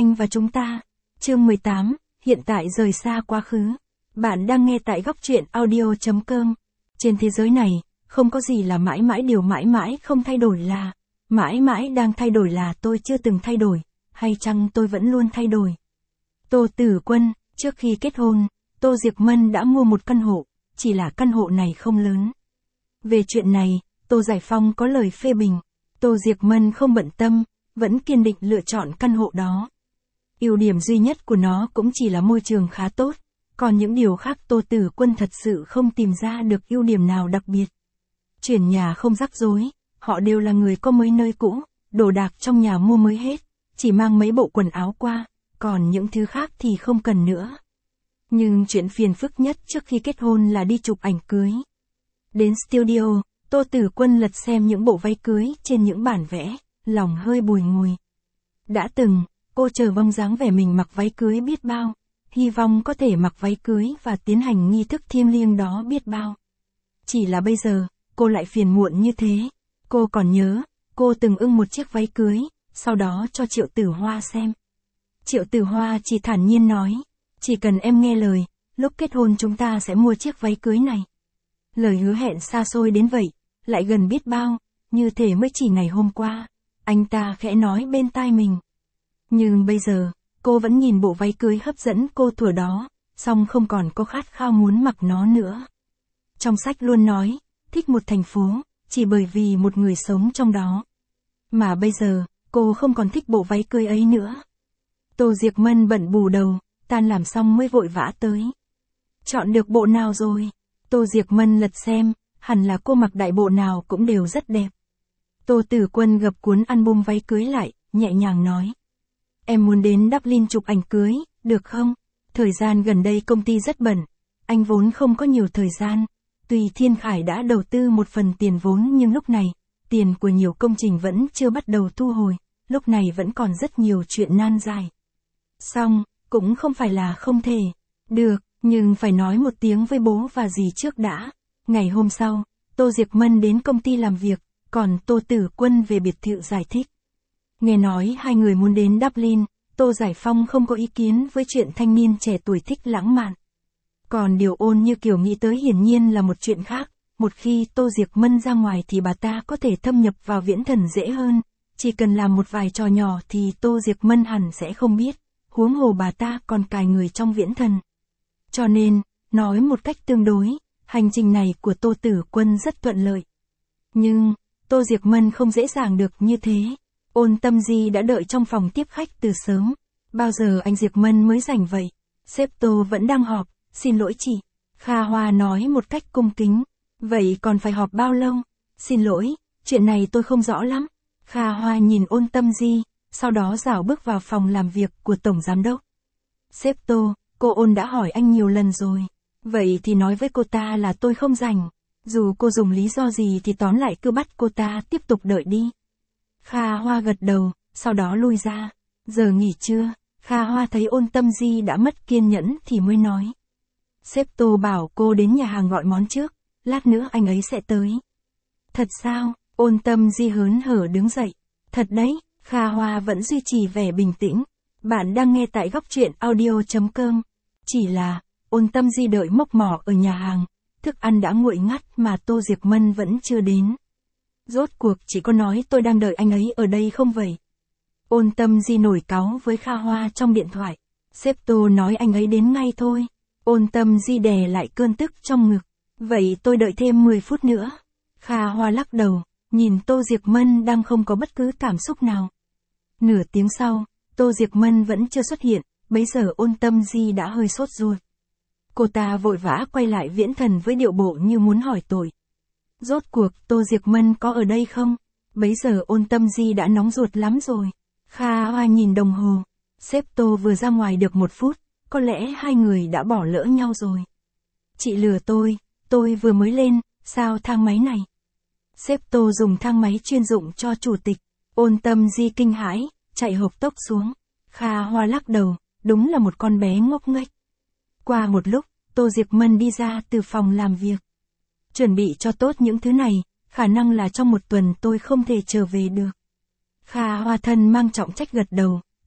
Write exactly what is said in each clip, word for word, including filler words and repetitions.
Anh và chúng ta. Chương mười tám, hiện tại rời xa quá khứ. Bạn đang nghe tại góc truyện audio chấm com. Trên thế giới này, không có gì là mãi mãi, điều mãi mãi không thay đổi là, mãi mãi đang thay đổi là tôi chưa từng thay đổi, hay chăng tôi vẫn luôn thay đổi. Tô Tử Quân, trước khi kết hôn, Tô Diệc Mân đã mua một căn hộ, chỉ là căn hộ này không lớn. Về chuyện này, Tô Giải Phong có lời phê bình, Tô Diệc Mân không bận tâm, vẫn kiên định lựa chọn căn hộ đó. Ưu điểm duy nhất của nó cũng chỉ là môi trường khá tốt, còn những điều khác Tô Tử Quân thật sự không tìm ra được ưu điểm nào đặc biệt. Chuyển nhà không rắc rối, họ đều là người có mới nơi cũ, đồ đạc trong nhà mua mới hết, chỉ mang mấy bộ quần áo qua, còn những thứ khác thì không cần nữa. Nhưng chuyện phiền phức nhất trước khi kết hôn là đi chụp ảnh cưới. Đến studio, Tô Tử Quân lật xem những bộ váy cưới trên những bản vẽ, lòng hơi bùi ngùi. Đã từng, cô chờ mong dáng vẻ mình mặc váy cưới biết bao, hy vọng có thể mặc váy cưới và tiến hành nghi thức thiêng liêng đó biết bao. Chỉ là bây giờ, cô lại phiền muộn như thế. Cô còn nhớ, cô từng ưng một chiếc váy cưới, sau đó cho Triệu Tử Hoa xem. Triệu Tử Hoa chỉ thản nhiên nói, chỉ cần em nghe lời, lúc kết hôn chúng ta sẽ mua chiếc váy cưới này. Lời hứa hẹn xa xôi đến vậy, lại gần biết bao, như thể mới chỉ ngày hôm qua, anh ta khẽ nói bên tai mình. Nhưng bây giờ, cô vẫn nhìn bộ váy cưới hấp dẫn cô thuở đó, song không còn có khát khao muốn mặc nó nữa. Trong sách luôn nói, thích một thành phố, chỉ bởi vì một người sống trong đó. Mà bây giờ, cô không còn thích bộ váy cưới ấy nữa. Tô Diệc Mân bận bù đầu, tan làm xong mới vội vã tới. Chọn được bộ nào rồi? Tô Diệc Mân lật xem, hẳn là cô mặc đại bộ nào cũng đều rất đẹp. Tô Tử Quân gập cuốn album váy cưới lại, nhẹ nhàng nói. Em muốn đến Dublin chụp ảnh cưới, được không? Thời gian gần đây công ty rất bận, anh vốn không có nhiều thời gian. Tuy Thiên Khải đã đầu tư một phần tiền vốn nhưng lúc này, tiền của nhiều công trình vẫn chưa bắt đầu thu hồi, lúc này vẫn còn rất nhiều chuyện nan giải. Xong, cũng không phải là không thể. Được, nhưng phải nói một tiếng với bố và dì trước đã. Ngày hôm sau, Tô Diệc Mân đến công ty làm việc, còn Tô Tử Quân về biệt thự giải thích. Nghe nói hai người muốn đến Dublin, Tô Giải Phong không có ý kiến với chuyện thanh niên trẻ tuổi thích lãng mạn. Còn điều Ôn Như Kiều nghĩ tới hiển nhiên là một chuyện khác, một khi Tô Diệc Mân ra ngoài thì bà ta có thể thâm nhập vào viễn thần dễ hơn, chỉ cần làm một vài trò nhỏ thì Tô Diệc Mân hẳn sẽ không biết, huống hồ bà ta còn cài người trong viễn thần. Cho nên, nói một cách tương đối, hành trình này của Tô Tử Quân rất thuận lợi. Nhưng, Tô Diệc Mân không dễ dàng được như thế. Ôn Tâm Di đã đợi trong phòng tiếp khách từ sớm. Bao giờ anh Diệc Mân mới rảnh vậy? Sếp Tô vẫn đang họp, xin lỗi chị. Kha Hoa nói một cách cung kính. Vậy còn phải họp bao lâu? Xin lỗi, chuyện này tôi không rõ lắm. Kha Hoa nhìn Ôn Tâm Di, sau đó rảo bước vào phòng làm việc của Tổng Giám Đốc. Sếp Tô, cô Ôn đã hỏi anh nhiều lần rồi. Vậy thì nói với cô ta là tôi không rảnh. Dù cô dùng lý do gì thì tóm lại cứ bắt cô ta tiếp tục đợi đi. Kha Hoa gật đầu, sau đó lui ra. Giờ nghỉ trưa, Kha Hoa thấy Ôn Tâm Di đã mất kiên nhẫn thì mới nói. Sếp Tô bảo cô đến nhà hàng gọi món trước, lát nữa anh ấy sẽ tới. Thật sao? Ôn Tâm Di hớn hở đứng dậy. Thật đấy, Kha Hoa vẫn duy trì vẻ bình tĩnh. Bạn đang nghe tại góc truyện audio chấm com. Chỉ là, Ôn Tâm Di đợi mốc mỏ ở nhà hàng, thức ăn đã nguội ngắt mà Tô Diệc Mân vẫn chưa đến. Rốt cuộc chỉ có nói tôi đang đợi anh ấy ở đây không vậy? Ôn Tâm Di nổi cáu với Kha Hoa trong điện thoại. Sếp Tô nói anh ấy đến ngay thôi. Ôn Tâm Di đè lại cơn tức trong ngực. Vậy tôi đợi thêm mười phút nữa. Kha Hoa lắc đầu, nhìn Tô Diệc Mân đang không có bất cứ cảm xúc nào. Nửa tiếng sau, Tô Diệc Mân vẫn chưa xuất hiện, bấy giờ Ôn Tâm Di đã hơi sốt ruột. Cô ta vội vã quay lại viễn thần với điệu bộ như muốn hỏi tội. Rốt cuộc Tô Diệc Mân có ở đây không? Bấy giờ Ôn Tâm Di đã nóng ruột lắm rồi. Kha Hoa nhìn đồng hồ. Sếp Tô vừa ra ngoài được một phút, có lẽ hai người đã bỏ lỡ nhau rồi. Chị lừa tôi, tôi vừa mới lên, sao thang máy này? Sếp Tô dùng thang máy chuyên dụng cho chủ tịch. Ôn Tâm Di kinh hãi, chạy hộc tốc xuống. Kha Hoa lắc đầu, đúng là một con bé ngốc nghếch. Qua một lúc, Tô Diệc Mân đi ra từ phòng làm việc. Chuẩn bị cho tốt những thứ này, khả năng là trong một tuần tôi không thể trở về được. Kha Hoa thân mang trọng trách gật đầu,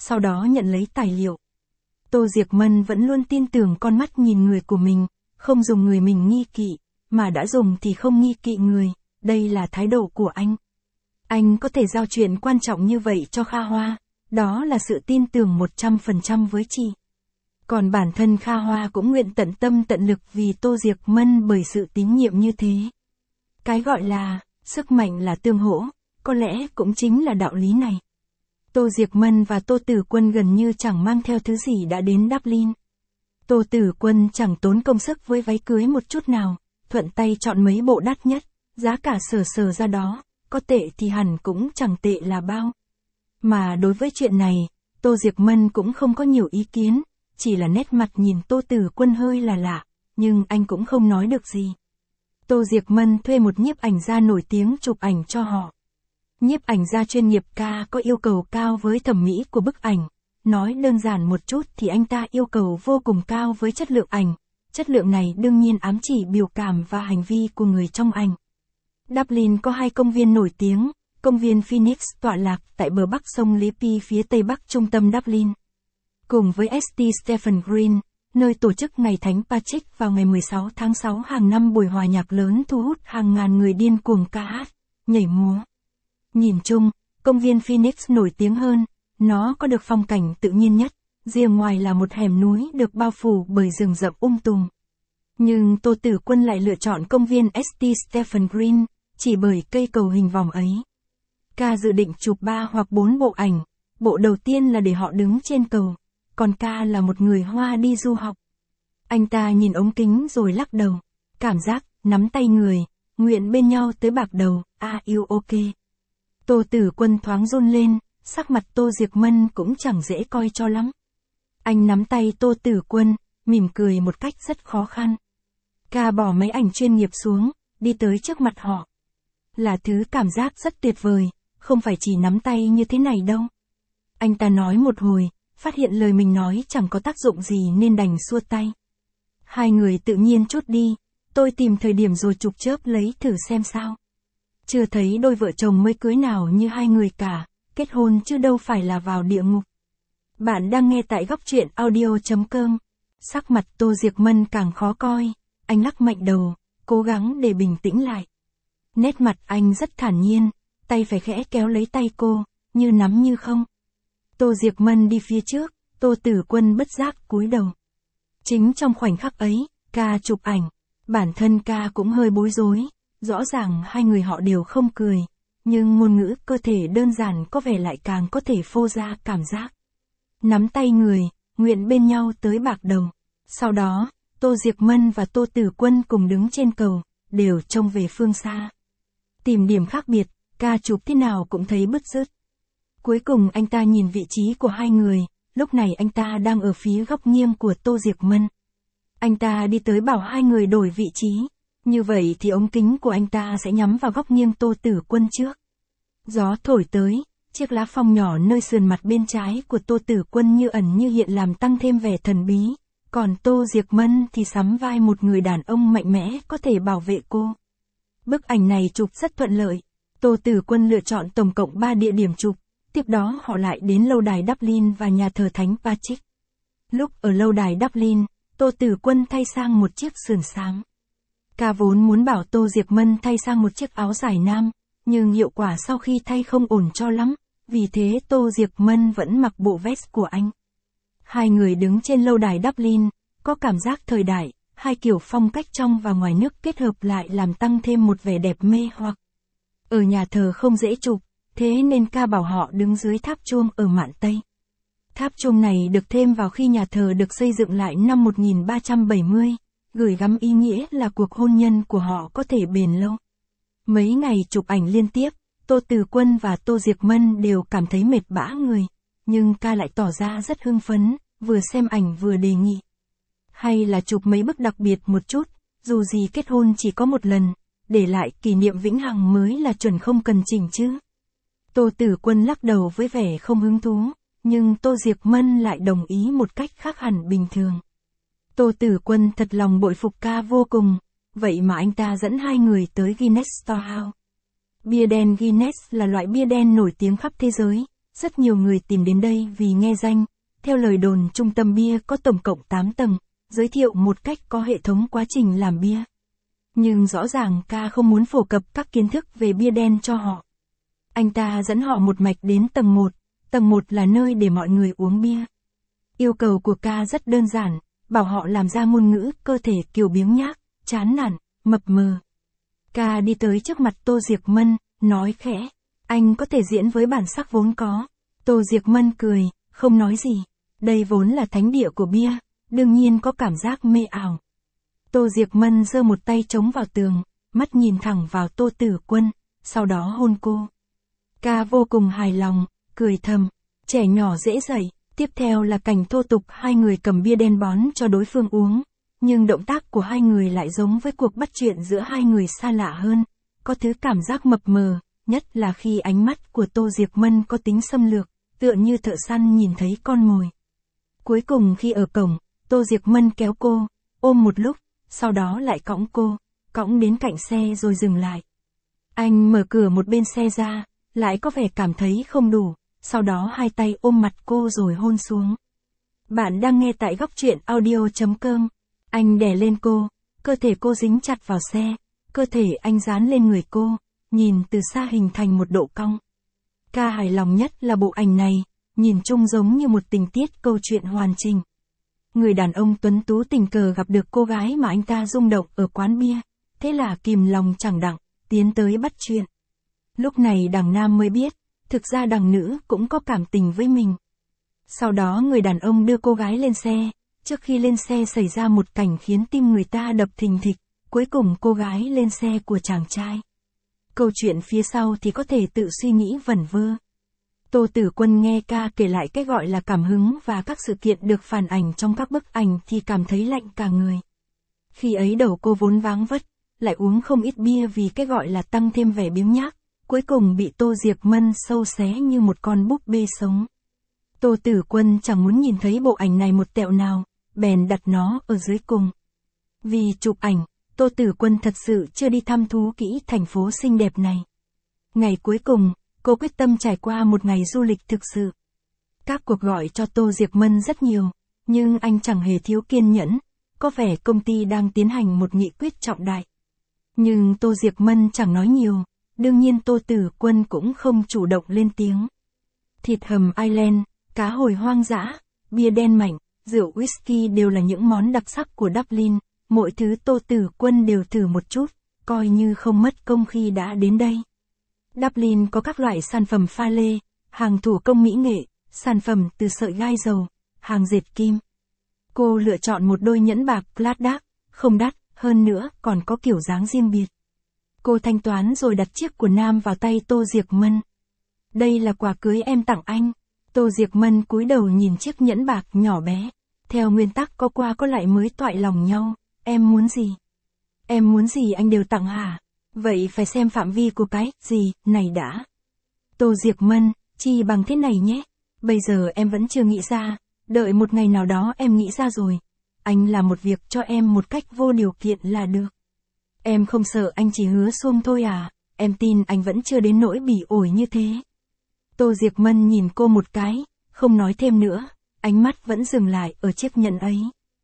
sau đó nhận lấy tài liệu. Tô Diệc Mân vẫn luôn tin tưởng con mắt nhìn người của mình, không dùng người mình nghi kỵ, mà đã dùng thì không nghi kỵ người, đây là thái độ của anh. Anh có thể giao chuyện quan trọng như vậy cho Kha Hoa, đó là sự tin tưởng một trăm phần trăm với chị. Còn bản thân Kha Hoa cũng nguyện tận tâm tận lực vì Tô Diệc Mân bởi sự tín nhiệm như thế. Cái gọi là, sức mạnh là tương hỗ, có lẽ cũng chính là đạo lý này. Tô Diệc Mân và Tô Tử Quân gần như chẳng mang theo thứ gì đã đến Dublin. Tô Tử Quân chẳng tốn công sức với váy cưới một chút nào, thuận tay chọn mấy bộ đắt nhất, giá cả sờ sờ ra đó, có tệ thì hẳn cũng chẳng tệ là bao. Mà đối với chuyện này, Tô Diệc Mân cũng không có nhiều ý kiến, chỉ là nét mặt nhìn Tô Tử Quân hơi là lạ, nhưng anh cũng không nói được gì. Tô Diệc Mân thuê một nhiếp ảnh gia nổi tiếng chụp ảnh cho họ. Nhiếp ảnh gia chuyên nghiệp ca có yêu cầu cao với thẩm mỹ của bức ảnh, nói đơn giản một chút thì anh ta yêu cầu vô cùng cao với chất lượng ảnh, chất lượng này đương nhiên ám chỉ biểu cảm và hành vi của người trong ảnh. Dublin có hai công viên nổi tiếng, công viên Phoenix tọa lạc tại bờ bắc sông Liffey phía tây bắc trung tâm Dublin. Cùng với ét tê Stephen Green, nơi tổ chức Ngày Thánh Patrick vào ngày mười sáu tháng sáu hàng năm buổi hòa nhạc lớn thu hút hàng ngàn người điên cuồng ca hát, nhảy múa. Nhìn chung, công viên Phoenix nổi tiếng hơn, nó có được phong cảnh tự nhiên nhất, rìa ngoài là một hẻm núi được bao phủ bởi rừng rậm um tùm. Nhưng Tô Tử Quân lại lựa chọn công viên ét tê Stephen Green, chỉ bởi cây cầu hình vòng ấy. Ca dự định chụp ba hoặc bốn bộ ảnh, bộ đầu tiên là để họ đứng trên cầu, còn ca là một người Hoa đi du học. Anh ta nhìn ống kính rồi lắc đầu, cảm giác, nắm tay người, nguyện bên nhau tới bạc đầu, a yêu ok. Tô Tử Quân thoáng run lên, sắc mặt Tô Diệc Mân cũng chẳng dễ coi cho lắm. Anh nắm tay Tô Tử Quân, mỉm cười một cách rất khó khăn. Ca bỏ máy ảnh chuyên nghiệp xuống, đi tới trước mặt họ. Là thứ cảm giác rất tuyệt vời, không phải chỉ nắm tay như thế này đâu. Anh ta nói một hồi, phát hiện lời mình nói chẳng có tác dụng gì nên đành xua tay. Hai người tự nhiên chút đi, tôi tìm thời điểm rồi chụp chớp lấy thử xem sao. Chưa thấy đôi vợ chồng mới cưới nào như hai người cả, kết hôn chứ đâu phải là vào địa ngục. Bạn đang nghe tại góc truyện audio chấm com. Sắc mặt Tô Diệc Mân càng khó coi, anh lắc mạnh đầu, cố gắng để bình tĩnh lại. Nét mặt anh rất thản nhiên, tay phải khẽ kéo lấy tay cô, như nắm như không. Tô Diệc Mân đi phía trước, Tô Tử Quân bất giác cúi đầu. Chính trong khoảnh khắc ấy, ca chụp ảnh, bản thân ca cũng hơi bối rối, rõ ràng hai người họ đều không cười, nhưng ngôn ngữ cơ thể đơn giản có vẻ lại càng có thể phô ra cảm giác. Nắm tay người, nguyện bên nhau tới bạc đầu. Sau đó, Tô Diệc Mân và Tô Tử Quân cùng đứng trên cầu, đều trông về phương xa. Tìm điểm khác biệt, ca chụp thế nào cũng thấy bứt rứt. Cuối cùng anh ta nhìn vị trí của hai người, lúc này anh ta đang ở phía góc nghiêng của Tô Diệc Mân. Anh ta đi tới bảo hai người đổi vị trí, như vậy thì ống kính của anh ta sẽ nhắm vào góc nghiêng Tô Tử Quân trước. Gió thổi tới, chiếc lá phong nhỏ nơi sườn mặt bên trái của Tô Tử Quân như ẩn như hiện làm tăng thêm vẻ thần bí, còn Tô Diệc Mân thì sắm vai một người đàn ông mạnh mẽ có thể bảo vệ cô. Bức ảnh này chụp rất thuận lợi, Tô Tử Quân lựa chọn tổng cộng ba địa điểm chụp, tiếp đó họ lại đến lâu đài Dublin và nhà thờ Thánh Patrick. Lúc ở lâu đài Dublin, Tô Tử Quân thay sang một chiếc sườn xám. Ca vốn muốn bảo Tô Diệc Mân thay sang một chiếc áo dài nam, nhưng hiệu quả sau khi thay không ổn cho lắm, vì thế Tô Diệc Mân vẫn mặc bộ vest của anh. Hai người đứng trên lâu đài Dublin, có cảm giác thời đại, hai kiểu phong cách trong và ngoài nước kết hợp lại làm tăng thêm một vẻ đẹp mê hoặc. Ở nhà thờ không dễ chụp, thế nên ca bảo họ đứng dưới tháp chuông ở mạn Tây. Tháp chuông này được thêm vào khi nhà thờ được xây dựng lại năm một nghìn ba trăm bảy mươi, gửi gắm ý nghĩa là cuộc hôn nhân của họ có thể bền lâu. Mấy ngày chụp ảnh liên tiếp, Tô Tử Quân và Tô Diệc Mân đều cảm thấy mệt bã người, nhưng ca lại tỏ ra rất hưng phấn, vừa xem ảnh vừa đề nghị. Hay là chụp mấy bức đặc biệt một chút, dù gì kết hôn chỉ có một lần, để lại kỷ niệm vĩnh hằng mới là chuẩn không cần chỉnh chứ. Tô Tử Quân lắc đầu với vẻ không hứng thú, nhưng Tô Diệc Mân lại đồng ý một cách khác hẳn bình thường. Tô Tử Quân thật lòng bội phục ca vô cùng, vậy mà anh ta dẫn hai người tới Guinness Storehouse. Bia đen Guinness là loại bia đen nổi tiếng khắp thế giới, Rất nhiều người tìm đến đây vì nghe danh. Theo lời đồn, trung tâm bia có tổng cộng tám tầng, giới thiệu một cách có hệ thống quá trình làm bia. Nhưng rõ ràng ca không muốn phổ cập các kiến thức về bia đen cho họ. Anh ta dẫn họ một mạch đến tầng một, tầng một là nơi để mọi người uống bia. Yêu cầu của ca rất đơn giản, bảo họ làm ra ngôn ngữ cơ thể kiểu biếng nhác, chán nản, mập mờ. Ca đi tới trước mặt Tô Diệc Mân, nói khẽ, anh có thể diễn với bản sắc vốn có. Tô Diệc Mân cười, không nói gì. Đây vốn là thánh địa của bia, đương nhiên có cảm giác mê ảo. Tô Diệc Mân giơ một tay chống vào tường, mắt nhìn thẳng vào Tô Tử Quân, sau đó hôn cô. Ca vô cùng hài lòng, cười thầm, trẻ nhỏ dễ dạy. Tiếp theo là cảnh thô tục hai người cầm bia đen bón cho đối phương uống, nhưng động tác của hai người lại giống với cuộc bắt chuyện giữa hai người xa lạ hơn, có thứ cảm giác mập mờ, nhất là khi ánh mắt của Tô Diệc Mân có tính xâm lược, tựa như thợ săn nhìn thấy con mồi. Cuối cùng khi ở cổng, Tô Diệc Mân kéo cô, ôm một lúc, sau đó lại cõng cô, cõng đến cạnh xe rồi dừng lại. Anh mở cửa một bên xe ra, lại có vẻ cảm thấy không đủ. Sau đó hai tay ôm mặt cô rồi hôn xuống. Bạn đang nghe tại góc truyện audio chấm com. Anh đè lên cô, cơ thể cô dính chặt vào xe, cơ thể anh dán lên người cô, nhìn từ xa hình thành một độ cong. Ca hài lòng nhất là bộ ảnh này, nhìn chung giống như một tình tiết câu chuyện hoàn chỉnh. Người đàn ông tuấn tú tình cờ gặp được cô gái mà anh ta rung động ở quán bia, thế là kìm lòng chẳng đặng, tiến tới bắt chuyện. Lúc này đằng nam mới biết, thực ra đằng nữ cũng có cảm tình với mình. Sau đó người đàn ông đưa cô gái lên xe, trước khi lên xe xảy ra một cảnh khiến tim người ta đập thình thịch, cuối cùng cô gái lên xe của chàng trai. Câu chuyện phía sau thì có thể tự suy nghĩ vẩn vơ. Tô Tử Quân nghe ca kể lại cái gọi là cảm hứng và các sự kiện được phản ảnh trong các bức ảnh thì cảm thấy lạnh cả người. Khi ấy đầu cô vốn váng vất, lại uống không ít bia vì cái gọi là tăng thêm vẻ biếng nhác. Cuối cùng bị Tô Diệc Mân sâu xé như một con búp bê sống. Tô Tử Quân chẳng muốn nhìn thấy bộ ảnh này một tẹo nào, bèn đặt nó ở dưới cùng. Vì chụp ảnh, Tô Tử Quân thật sự chưa đi thăm thú kỹ thành phố xinh đẹp này. Ngày cuối cùng, cô quyết tâm trải qua một ngày du lịch thực sự. Các cuộc gọi cho Tô Diệc Mân rất nhiều, nhưng anh chẳng hề thiếu kiên nhẫn, có vẻ công ty đang tiến hành một nghị quyết trọng đại. Nhưng Tô Diệc Mân chẳng nói nhiều. Đương nhiên Tô Tử Quân cũng không chủ động lên tiếng. Thịt hầm Ireland, cá hồi hoang dã, bia đen mảnh, rượu whisky đều là những món đặc sắc của Dublin, mỗi thứ Tô Tử Quân đều thử một chút, coi như không mất công khi đã đến đây. Dublin có các loại sản phẩm pha lê, hàng thủ công mỹ nghệ, sản phẩm từ sợi gai dầu, hàng dệt kim. Cô lựa chọn một đôi nhẫn bạc Pladdak, không đắt, hơn nữa còn có kiểu dáng riêng biệt. Cô thanh toán rồi đặt chiếc của nam vào tay Tô Diệc Mân. Đây là quà cưới em tặng anh. Tô Diệc Mân cúi đầu nhìn chiếc nhẫn bạc nhỏ bé. Theo nguyên tắc có qua có lại mới toại lòng nhau. Em muốn gì? Em muốn gì anh đều tặng hả? Vậy phải xem phạm vi của cái gì này đã. Tô Diệc Mân, chi bằng thế này nhé. Bây giờ em vẫn chưa nghĩ ra. Đợi một ngày nào đó em nghĩ ra rồi. Anh làm một việc cho em một cách vô điều kiện là được. Em không sợ anh chỉ hứa xuông thôi à, em tin anh vẫn chưa đến nỗi bỉ ổi như thế. Tô Diệc Mân nhìn cô một cái, không nói thêm nữa, ánh mắt vẫn dừng lại ở chiếc nhẫn ấy.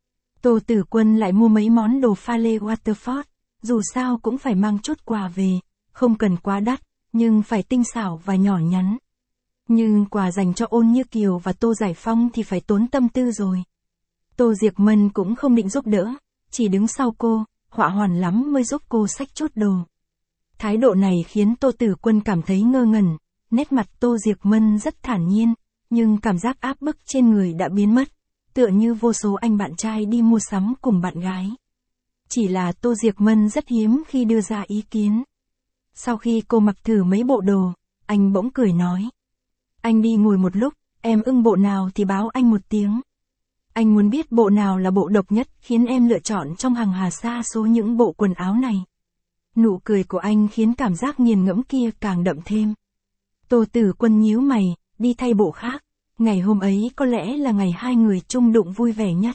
Tô Tử Quân lại mua mấy món đồ pha lê Waterford, dù sao cũng phải mang chút quà về, không cần quá đắt, nhưng phải tinh xảo và nhỏ nhắn. Nhưng quà dành cho Ôn Như Kiều và Tô Giải Phong thì phải tốn tâm tư rồi. Tô Diệc Mân cũng không định giúp đỡ, chỉ đứng sau cô. Họa hoàn lắm mới giúp cô xách chút đồ. Thái độ này khiến Tô Tử Quân cảm thấy ngơ ngẩn, nét mặt Tô Diệc Mân rất thản nhiên, nhưng cảm giác áp bức trên người đã biến mất, tựa như vô số anh bạn trai đi mua sắm cùng bạn gái. Chỉ là Tô Diệc Mân rất hiếm khi đưa ra ý kiến. Sau khi cô mặc thử mấy bộ đồ, anh bỗng cười nói. Anh đi ngồi một lúc, em ưng bộ nào thì báo anh một tiếng. Anh muốn biết bộ nào là bộ độc nhất khiến em lựa chọn trong hàng hà sa số những bộ quần áo này. Nụ cười của anh khiến cảm giác nghiền ngẫm kia càng đậm thêm. Tô Tử Quân nhíu mày, đi thay bộ khác. Ngày hôm ấy có lẽ là ngày hai người chung đụng vui vẻ nhất.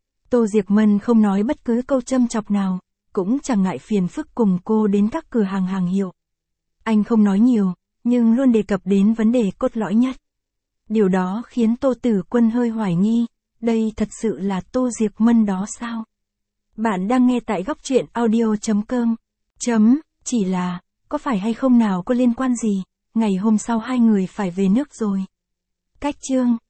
Tô Diệc Mân không nói bất cứ câu châm chọc nào, cũng chẳng ngại phiền phức cùng cô đến các cửa hàng hàng hiệu. Anh không nói nhiều, nhưng luôn đề cập đến vấn đề cốt lõi nhất. Điều đó khiến Tô Tử Quân hơi hoài nghi, đây thật sự là Tô Diệc Mân đó sao? Bạn đang nghe tại góc truyện audio.com. Chấm, chỉ là, có phải hay không nào có liên quan gì, ngày hôm sau hai người phải về nước rồi. Cách chương,